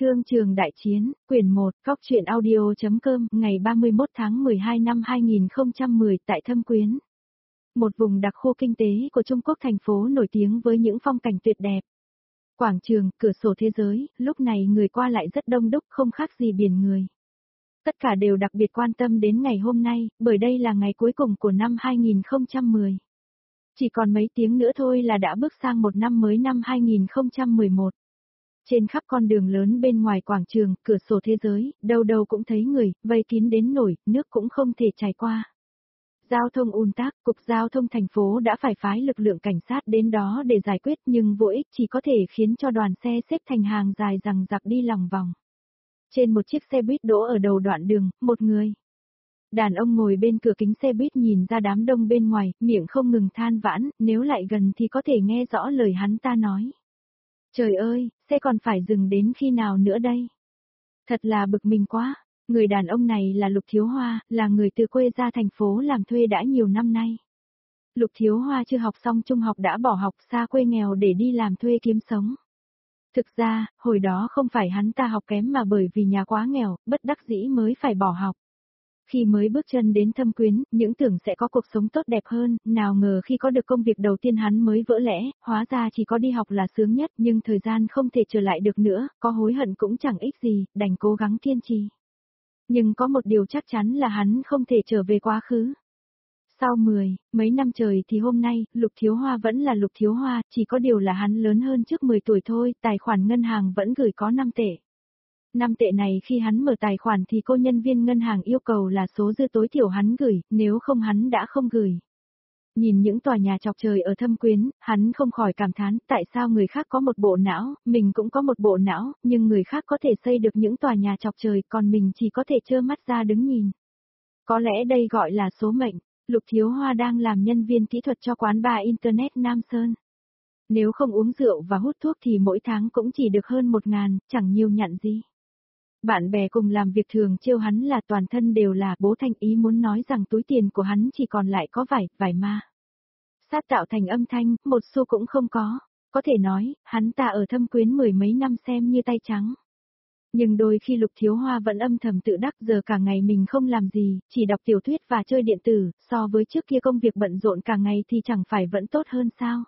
Thương trường đại chiến, quyển 1, góc truyện audio.com, ngày 31 tháng 12 năm 2010 tại Thâm Quyến. Một vùng đặc khu kinh tế của Trung Quốc, thành phố nổi tiếng với những phong cảnh tuyệt đẹp. Quảng trường, cửa sổ thế giới, lúc này người qua lại rất đông đúc, không khác gì biển người. Tất cả đều đặc biệt quan tâm đến ngày hôm nay, bởi đây là ngày cuối cùng của năm 2010. Chỉ còn mấy tiếng nữa thôi là đã bước sang một năm mới năm 2011. Trên khắp con đường lớn bên ngoài quảng trường, cửa sổ thế giới, đâu đâu cũng thấy người, vây kín đến nổi, nước cũng không thể chảy qua. Giao thông ùn tắc, Cục Giao thông thành phố đã phải phái lực lượng cảnh sát đến đó để giải quyết, nhưng vô ích, chỉ có thể khiến cho đoàn xe xếp thành hàng dài rằng giặc đi lòng vòng. Trên một chiếc xe buýt đỗ ở đầu đoạn đường, một người đàn ông ngồi bên cửa kính xe buýt nhìn ra đám đông bên ngoài, miệng không ngừng than vãn, nếu lại gần thì có thể nghe rõ lời hắn ta nói. Trời ơi, xe còn phải dừng đến khi nào nữa đây? Thật là bực mình quá. Người đàn ông này là Lục Thiếu Hoa, là người từ quê ra thành phố làm thuê đã nhiều năm nay. Lục Thiếu Hoa chưa học xong trung học đã bỏ học xa quê nghèo để đi làm thuê kiếm sống. Thực ra, hồi đó không phải hắn ta học kém mà bởi vì nhà quá nghèo, bất đắc dĩ mới phải bỏ học. Khi mới bước chân đến Thâm Quyến, những tưởng sẽ có cuộc sống tốt đẹp hơn, nào ngờ khi có được công việc đầu tiên hắn mới vỡ lẽ, hóa ra chỉ có đi học là sướng nhất, nhưng thời gian không thể trở lại được nữa, có hối hận cũng chẳng ích gì, đành cố gắng kiên trì. Nhưng có một điều chắc chắn là hắn không thể trở về quá khứ. Sau mấy năm trời thì hôm nay, Lục Thiếu Hoa vẫn là Lục Thiếu Hoa, chỉ có điều là hắn lớn hơn trước 10 tuổi thôi, tài khoản ngân hàng vẫn gửi có 5 tệ. 5 tệ này khi hắn mở tài khoản thì cô nhân viên ngân hàng yêu cầu là số dư tối thiểu hắn gửi, nếu không hắn đã không gửi. Nhìn những tòa nhà chọc trời ở Thâm Quyến, hắn không khỏi cảm thán, tại sao người khác có một bộ não, mình cũng có một bộ não, nhưng người khác có thể xây được những tòa nhà chọc trời, còn mình chỉ có thể trơ mắt ra đứng nhìn. Có lẽ đây gọi là số mệnh. Lục Thiếu Hoa đang làm nhân viên kỹ thuật cho quán bar Internet Nam Sơn. Nếu không uống rượu và hút thuốc thì mỗi tháng cũng chỉ được hơn 1.000, chẳng nhiều nhặn gì. Bạn bè cùng làm việc thường trêu hắn là toàn thân đều là bố Thanh, ý muốn nói rằng túi tiền của hắn chỉ còn lại có vài ma sát tạo thành âm thanh, một xu cũng không có. Có thể nói, hắn ta ở Thâm Quyến 10 mấy năm xem như tay trắng. Nhưng đôi khi Lục Thiếu Hoa vẫn âm thầm tự đắc, giờ cả ngày mình không làm gì, chỉ đọc tiểu thuyết và chơi điện tử, so với trước kia công việc bận rộn cả ngày thì chẳng phải vẫn tốt hơn sao?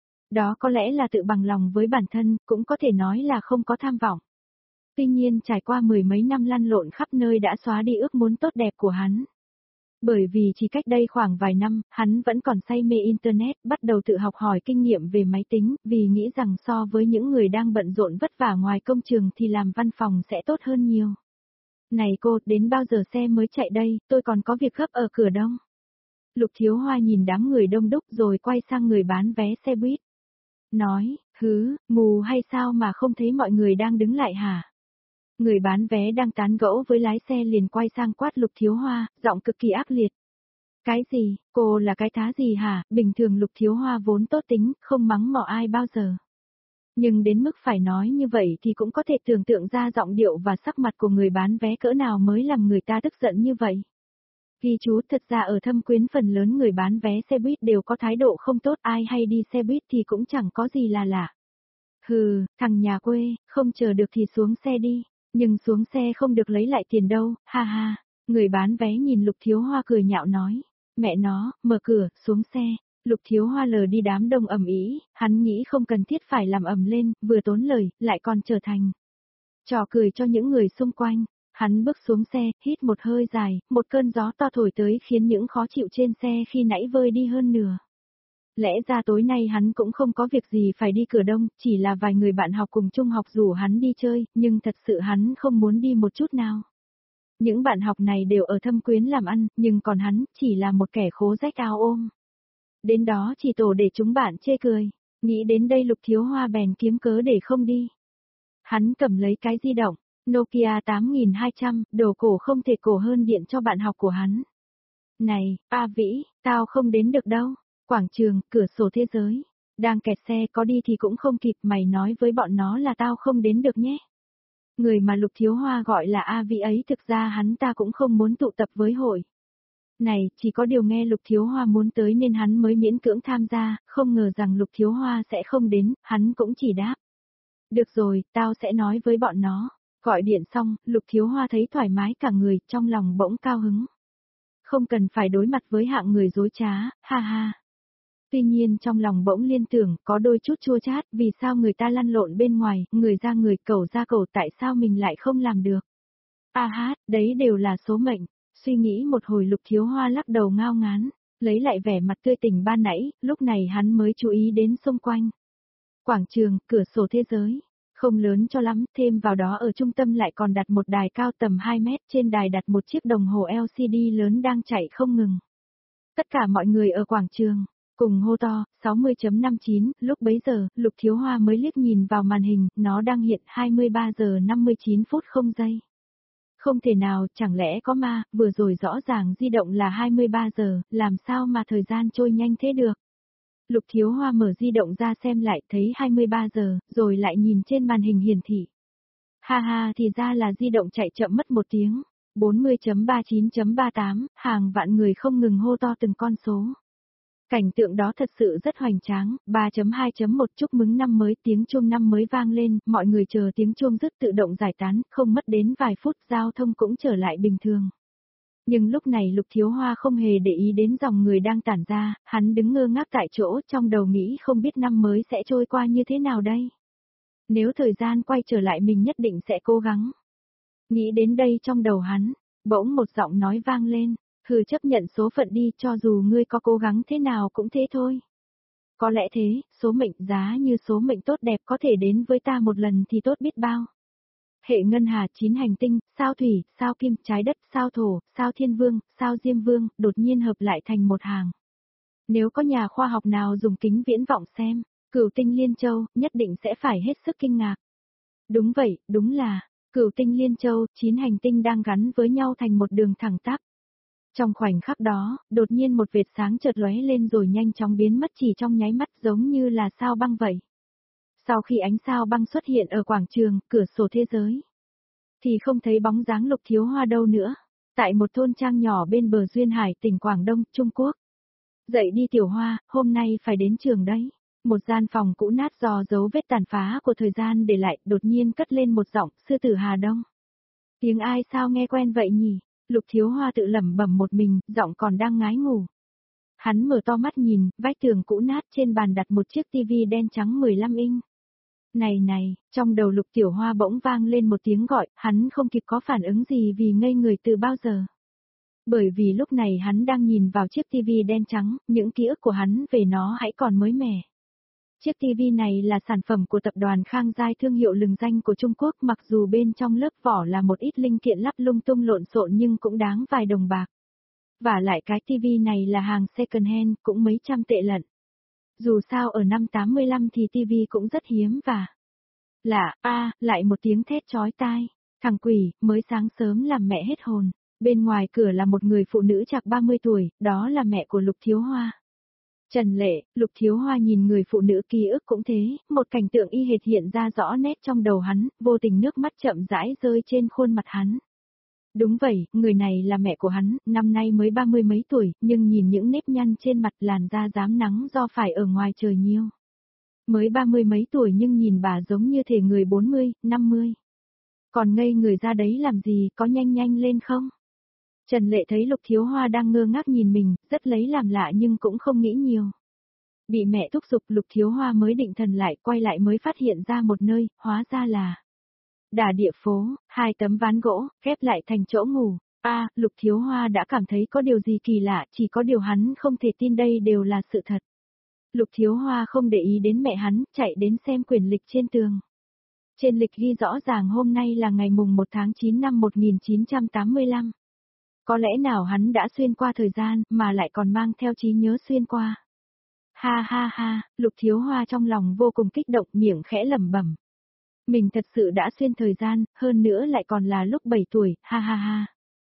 Đó có lẽ là tự bằng lòng với bản thân, cũng có thể nói là không có tham vọng. Tuy nhiên trải qua 10 mấy năm lăn lộn khắp nơi đã xóa đi ước muốn tốt đẹp của hắn. Bởi vì chỉ cách đây khoảng vài năm, hắn vẫn còn say mê Internet, bắt đầu tự học hỏi kinh nghiệm về máy tính, vì nghĩ rằng so với những người đang bận rộn vất vả ngoài công trường thì làm văn phòng sẽ tốt hơn nhiều. Này cô, đến bao giờ xe mới chạy đây, tôi còn có việc gấp ở cửa đông. Lục Thiếu Hoa nhìn đám người đông đúc rồi quay sang người bán vé xe buýt. Nói, mù hay sao mà không thấy mọi người đang đứng lại hả? Người bán vé đang tán gẫu với lái xe liền quay sang quát Lục Thiếu Hoa, giọng cực kỳ ác liệt. Cái gì, cô là cái thá gì hả? Bình thường Lục Thiếu Hoa vốn tốt tính, không mắng mỏ ai bao giờ. Nhưng đến mức phải nói như vậy thì cũng có thể tưởng tượng ra giọng điệu và sắc mặt của người bán vé cỡ nào mới làm người ta tức giận như vậy. Ghi chú, thật ra ở Thâm Quyến phần lớn người bán vé xe buýt đều có thái độ không tốt, ai hay đi xe buýt thì cũng chẳng có gì là lạ. Thằng nhà quê, không chờ được thì xuống xe đi. Nhưng xuống xe không được lấy lại tiền đâu, ha ha. Người bán vé nhìn Lục Thiếu Hoa cười nhạo nói. Mẹ nó, mở cửa, xuống xe. Lục Thiếu Hoa lờ đi đám đông ầm ĩ, hắn nghĩ không cần thiết phải làm ầm lên, vừa tốn lời, lại còn trở thành trò cười cho những người xung quanh. Hắn bước xuống xe, hít một hơi dài, một cơn gió to thổi tới khiến những khó chịu trên xe khi nãy vơi đi hơn nửa. Lẽ ra tối nay hắn cũng không có việc gì phải đi cửa đông, chỉ là vài người bạn học cùng trung học rủ hắn đi chơi, nhưng thật sự hắn không muốn đi một chút nào. Những bạn học này đều ở Thâm Quyến làm ăn, nhưng còn hắn, chỉ là một kẻ khố rách áo ôm. Đến đó chỉ tổ để chúng bạn chê cười, nghĩ đến đây Lục Thiếu Hoa bèn kiếm cớ để không đi. Hắn cầm lấy cái di động, Nokia 8200, đồ cổ không thể cổ hơn điện cho bạn học của hắn. Này, A Vĩ, tao không đến được đâu. Quảng trường, cửa sổ thế giới. Đang kẹt xe, có đi thì cũng không kịp, mày nói với bọn nó là tao không đến được nhé. Người mà Lục Thiếu Hoa gọi là A Vĩ ấy thực ra hắn ta cũng không muốn tụ tập với hội này, chỉ có điều nghe Lục Thiếu Hoa muốn tới nên hắn mới miễn cưỡng tham gia, không ngờ rằng Lục Thiếu Hoa sẽ không đến, hắn cũng chỉ đáp. Được rồi, tao sẽ nói với bọn nó. Gọi điện xong, Lục Thiếu Hoa thấy thoải mái cả người, trong lòng bỗng cao hứng. Không cần phải đối mặt với hạng người dối trá, ha ha. Tuy nhiên trong lòng bỗng liên tưởng, có đôi chút chua chát, vì sao người ta lăn lộn bên ngoài, người ra người, cẩu ra cẩu, tại sao mình lại không làm được. A hát, đấy đều là số mệnh. Suy nghĩ một hồi Lục Thiếu Hoa lắc đầu ngao ngán, lấy lại vẻ mặt tươi tỉnh ban nãy, lúc này hắn mới chú ý đến xung quanh. Quảng trường, cửa sổ thế giới. Không lớn cho lắm, thêm vào đó ở trung tâm lại còn đặt một đài cao tầm 2 mét, trên đài đặt một chiếc đồng hồ LCD lớn đang chạy không ngừng. Tất cả mọi người ở quảng trường, cùng hô to, 60.59, lúc bấy giờ, Lục Thiếu Hoa mới liếc nhìn vào màn hình, nó đang hiện 23 giờ 59 phút 0 giây. Không thể nào, chẳng lẽ có ma, vừa rồi rõ ràng di động là 23 giờ, làm sao mà thời gian trôi nhanh thế được. Lục Thiếu Hoa mở di động ra xem lại thấy 23 giờ, rồi lại nhìn trên màn hình hiển thị. Ha ha, thì ra là di động chạy chậm mất 1 tiếng. 40.39.38, hàng vạn người không ngừng hô to từng con số. Cảnh tượng đó thật sự rất hoành tráng, 3.2.1 chúc mừng năm mới, tiếng chuông năm mới vang lên, mọi người chờ tiếng chuông dứt tự động giải tán, không mất đến vài phút giao thông cũng trở lại bình thường. Nhưng lúc này Lục Thiếu Hoa không hề để ý đến dòng người đang tản ra, hắn đứng ngơ ngác tại chỗ trong đầu nghĩ không biết năm mới sẽ trôi qua như thế nào đây. Nếu thời gian quay trở lại mình nhất định sẽ cố gắng. Nghĩ đến đây trong đầu hắn, bỗng một giọng nói vang lên, thử chấp nhận số phận đi cho dù ngươi có cố gắng thế nào cũng thế thôi. Có lẽ thế, số mệnh giá như số mệnh tốt đẹp có thể đến với ta một lần thì tốt biết bao. Hệ ngân hà 9 hành tinh, sao thủy, sao kim, trái đất, sao thổ, sao thiên vương, sao diêm vương, đột nhiên hợp lại thành một hàng. Nếu có nhà khoa học nào dùng kính viễn vọng xem, cửu tinh Liên Châu, nhất định sẽ phải hết sức kinh ngạc. Đúng vậy, đúng là, cửu tinh Liên Châu, 9 hành tinh đang gắn với nhau thành một đường thẳng tắp. Trong khoảnh khắc đó, đột nhiên một vệt sáng chợt lóe lên rồi nhanh chóng biến mất chỉ trong nháy mắt giống như là sao băng vậy. Sau khi ánh sao băng xuất hiện ở quảng trường, cửa sổ thế giới, thì không thấy bóng dáng Lục Thiếu Hoa đâu nữa. Tại một thôn trang nhỏ bên bờ duyên hải tỉnh Quảng Đông, Trung Quốc. Dậy đi Tiểu Hoa, hôm nay phải đến trường đấy. Một gian phòng cũ nát do dấu vết tàn phá của thời gian để lại, đột nhiên cất lên một giọng, sư tử Hà Đông. Tiếng ai sao nghe quen vậy nhỉ? Lục Thiếu Hoa tự lẩm bẩm một mình, giọng còn đang ngái ngủ. Hắn mở to mắt nhìn, vách tường cũ nát trên bàn đặt một chiếc tivi đen trắng 15 inch. Này này, trong đầu Lục Tiểu Hoa bỗng vang lên một tiếng gọi, hắn không kịp có phản ứng gì vì ngây người từ bao giờ. Bởi vì lúc này hắn đang nhìn vào chiếc tivi đen trắng, những ký ức của hắn về nó hãy còn mới mẻ. Chiếc tivi này là sản phẩm của tập đoàn Khang Giai, thương hiệu lừng danh của Trung Quốc, mặc dù bên trong lớp vỏ là một ít linh kiện lắp lung tung lộn xộn nhưng cũng đáng vài đồng bạc. Và lại cái tivi này là hàng second hand, cũng mấy trăm tệ lận. Dù sao ở năm 85 thì tivi cũng rất hiếm và lạ, lại một tiếng thét chói tai. Thằng quỷ, mới sáng sớm làm mẹ hết hồn. Bên ngoài cửa là một người phụ nữ chạc 30 tuổi, đó là mẹ của Lục Thiếu Hoa. Trần Lệ, Lục Thiếu Hoa nhìn người phụ nữ ký ức cũng thế, một cảnh tượng y hệt hiện ra rõ nét trong đầu hắn, vô tình nước mắt chậm rãi rơi trên khuôn mặt hắn. Đúng vậy, người này là mẹ của hắn, năm nay mới 30 mấy tuổi, nhưng nhìn những nếp nhăn trên mặt, làn da rám nắng do phải ở ngoài trời nhiều. Mới 30 mấy tuổi nhưng nhìn bà giống như thể người 40, 50. Còn ngây người ra đấy làm gì, có nhanh nhanh lên không? Trần Lệ thấy Lục Thiếu Hoa đang ngơ ngác nhìn mình, rất lấy làm lạ nhưng cũng không nghĩ nhiều. Bị mẹ thúc giục, Lục Thiếu Hoa mới định thần lại, quay lại mới phát hiện ra một nơi, hóa ra là Đà Địa phố, 2 tấm ván gỗ, ghép lại thành chỗ ngủ. Lục Thiếu Hoa đã cảm thấy có điều gì kỳ lạ, chỉ có điều hắn không thể tin đây đều là sự thật. Lục Thiếu Hoa không để ý đến mẹ hắn, chạy đến xem quyển lịch trên tường. Trên lịch ghi rõ ràng hôm nay là ngày mùng 1 tháng 9 năm 1985. Có lẽ nào hắn đã xuyên qua thời gian, mà lại còn mang theo trí nhớ xuyên qua. Ha ha ha, Lục Thiếu Hoa trong lòng vô cùng kích động, miệng khẽ lẩm bẩm. Mình thật sự đã xuyên thời gian, hơn nữa lại còn là lúc 7 tuổi, ha ha ha.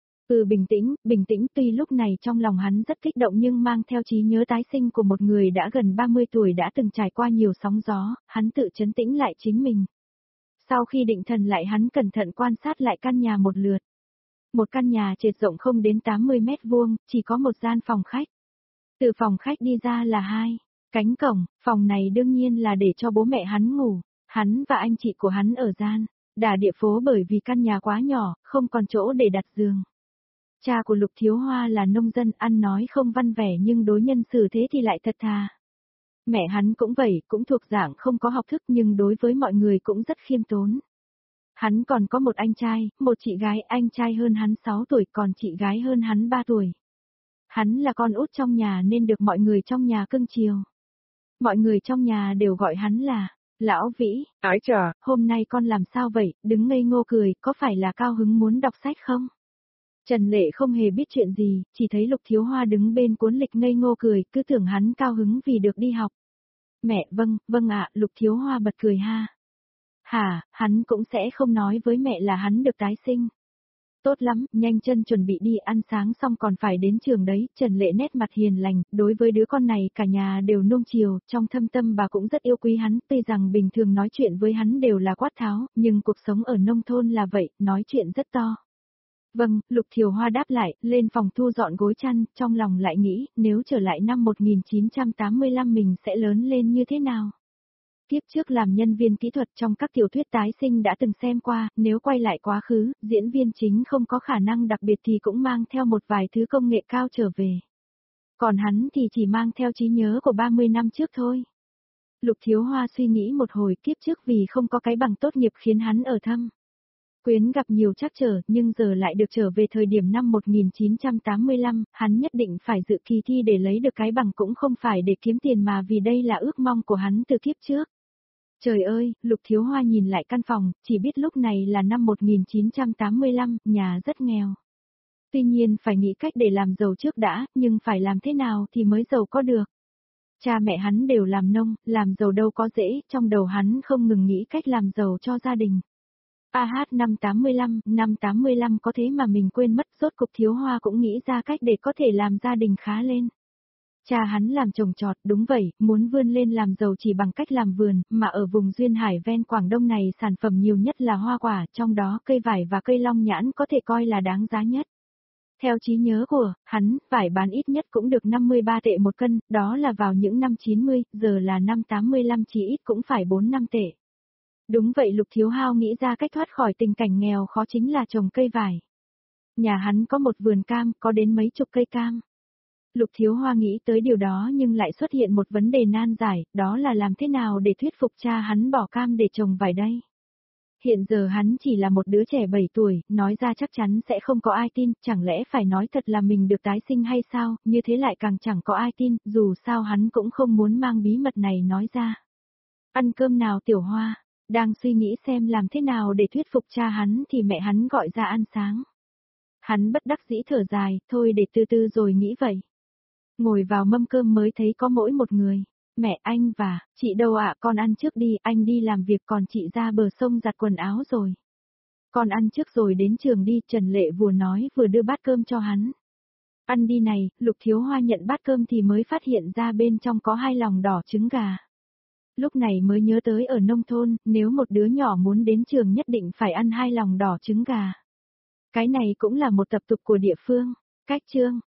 Bình tĩnh, tuy lúc này trong lòng hắn rất kích động nhưng mang theo trí nhớ tái sinh của một người đã gần 30 tuổi đã từng trải qua nhiều sóng gió, hắn tự trấn tĩnh lại chính mình. Sau khi định thần lại hắn cẩn thận quan sát lại căn nhà một lượt. Một căn nhà trệt rộng không đến 80 mét vuông, chỉ có một gian phòng khách. Từ phòng khách đi ra là 2 cánh cổng, phòng này đương nhiên là để cho bố mẹ hắn ngủ, hắn và anh chị của hắn ở gian. Đà địa phố bởi vì căn nhà quá nhỏ, không còn chỗ để đặt giường. Cha của Lục Thiếu Hoa là nông dân, ăn nói không văn vẻ nhưng đối nhân xử thế thì lại thật thà. Mẹ hắn cũng vậy, cũng thuộc dạng không có học thức nhưng đối với mọi người cũng rất khiêm tốn. Hắn còn có một anh trai, một chị gái, anh trai hơn hắn 6 tuổi còn chị gái hơn hắn 3 tuổi. Hắn là con út trong nhà nên được mọi người trong nhà cưng chiều. Mọi người trong nhà đều gọi hắn là Lão Vĩ. Ái chà, Hôm nay con làm sao vậy, đứng ngây ngô cười, có phải là cao hứng muốn đọc sách không? Trần Lệ không hề biết chuyện gì, chỉ thấy Lục Thiếu Hoa đứng bên cuốn lịch ngây ngô cười, cứ tưởng hắn cao hứng vì được đi học. Mẹ, vâng ạ, Lục Thiếu Hoa bật cười ha. Hả, hắn cũng sẽ không nói với mẹ là hắn được tái sinh. Tốt lắm, nhanh chân chuẩn bị đi ăn sáng xong còn phải đến trường đấy, Trần Lệ nét mặt hiền lành, đối với đứa con này cả nhà đều nuông chiều, trong thâm tâm bà cũng rất yêu quý hắn, tuy rằng bình thường nói chuyện với hắn đều là quát tháo, nhưng cuộc sống ở nông thôn là vậy, nói chuyện rất to. Vâng, Lục Thiều Hoa đáp lại, lên phòng thu dọn gối chăn, trong lòng lại nghĩ, nếu trở lại năm 1985 mình sẽ lớn lên như thế nào? Tiếp trước làm nhân viên kỹ thuật trong các tiểu thuyết tái sinh đã từng xem qua, nếu quay lại quá khứ, diễn viên chính không có khả năng đặc biệt thì cũng mang theo một vài thứ công nghệ cao trở về. Còn hắn thì chỉ mang theo trí nhớ của 30 năm trước thôi. Lục Thiếu Hoa suy nghĩ một hồi, kiếp trước vì không có cái bằng tốt nghiệp khiến hắn ở Thâm Quyến gặp nhiều trắc trở, nhưng giờ lại được trở về thời điểm năm 1985, hắn nhất định phải dự kỳ thi để lấy được cái bằng cũng không phải để kiếm tiền mà vì đây là ước mong của hắn từ kiếp trước. Trời ơi, Lục Thiếu Hoa nhìn lại căn phòng, chỉ biết lúc này là năm 1985, nhà rất nghèo. Tuy nhiên phải nghĩ cách để làm giàu trước đã, nhưng phải làm thế nào thì mới giàu có được. Cha mẹ hắn đều làm nông, làm giàu đâu có dễ, trong đầu hắn không ngừng nghĩ cách làm giàu cho gia đình. Năm 85 có thế mà mình quên mất, rốt cục Thiếu Hoa cũng nghĩ ra cách để có thể làm gia đình khá lên. Cha hắn làm trồng trọt, đúng vậy, muốn vươn lên làm giàu chỉ bằng cách làm vườn, mà ở vùng duyên hải ven Quảng Đông này sản phẩm nhiều nhất là hoa quả, trong đó cây vải và cây long nhãn có thể coi là đáng giá nhất. Theo trí nhớ của hắn, vải bán ít nhất cũng được 53 tệ một cân, đó là vào những năm 90, giờ là năm 85 chỉ ít cũng phải 4-5 tệ. Đúng vậy, Lục Thiếu Hao nghĩ ra cách thoát khỏi tình cảnh nghèo khó chính là trồng cây vải. Nhà hắn có một vườn cam, có đến mấy chục cây cam. Lục Thiếu Hoa nghĩ tới điều đó nhưng lại xuất hiện một vấn đề nan giải, đó là làm thế nào để thuyết phục cha hắn bỏ cam để trồng vải đây. Hiện giờ hắn chỉ là một đứa trẻ 7 tuổi, nói ra chắc chắn sẽ không có ai tin, chẳng lẽ phải nói thật là mình được tái sinh hay sao, như thế lại càng chẳng có ai tin, dù sao hắn cũng không muốn mang bí mật này nói ra. Ăn cơm nào Tiểu Hoa, đang suy nghĩ xem làm thế nào để thuyết phục cha hắn thì mẹ hắn gọi ra ăn sáng. Hắn bất đắc dĩ thở dài, thôi để từ từ rồi nghĩ vậy. Ngồi vào mâm cơm mới thấy có mỗi một người. Mẹ, anh và chị đâu ạ, con ăn trước đi, anh đi làm việc còn chị ra bờ sông giặt quần áo rồi. Con ăn trước rồi đến trường đi, Trần Lệ vừa nói vừa đưa bát cơm cho hắn. Ăn đi này, Lục Thiếu Hoa nhận bát cơm thì mới phát hiện ra bên trong có 2 lòng đỏ trứng gà. Lúc này mới nhớ tới ở nông thôn, nếu một đứa nhỏ muốn đến trường nhất định phải ăn 2 lòng đỏ trứng gà. Cái này cũng là một tập tục của địa phương. Cách chương